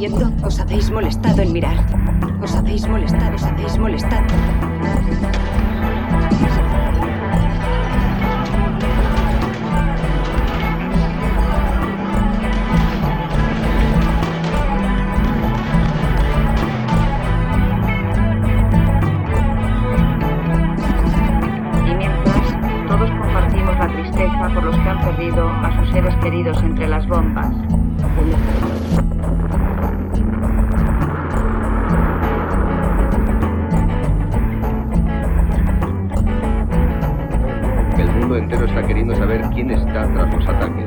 viendo? Os habéis molestado en mirar. Os habéis molestado, os habéis molestado. Y mientras, todos compartimos la tristeza por los que han perdido a sus seres queridos entre las bombas. El mundo entero está queriendo saber quién está tras los ataques.